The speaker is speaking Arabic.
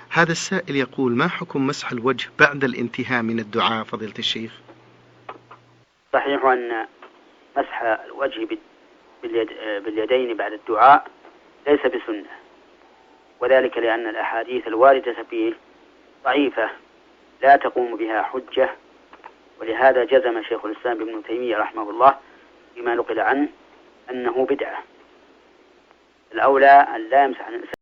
هذا السائل يقول: ما حكم مسح الوجه بعد الانتهاء من الدعاء فضيلة الشيخ؟ صحيح أن مسح الوجه باليدين بعد الدعاء ليس بسنة، وذلك لأن الأحاديث الواردة فيه ضعيفة لا تقوم بها حجة، ولهذا جزم شيخ الإسلام ابن تيمية رحمه الله بما نقل عنه أنه بدعة. الأولى أن لا يمسح الإنسان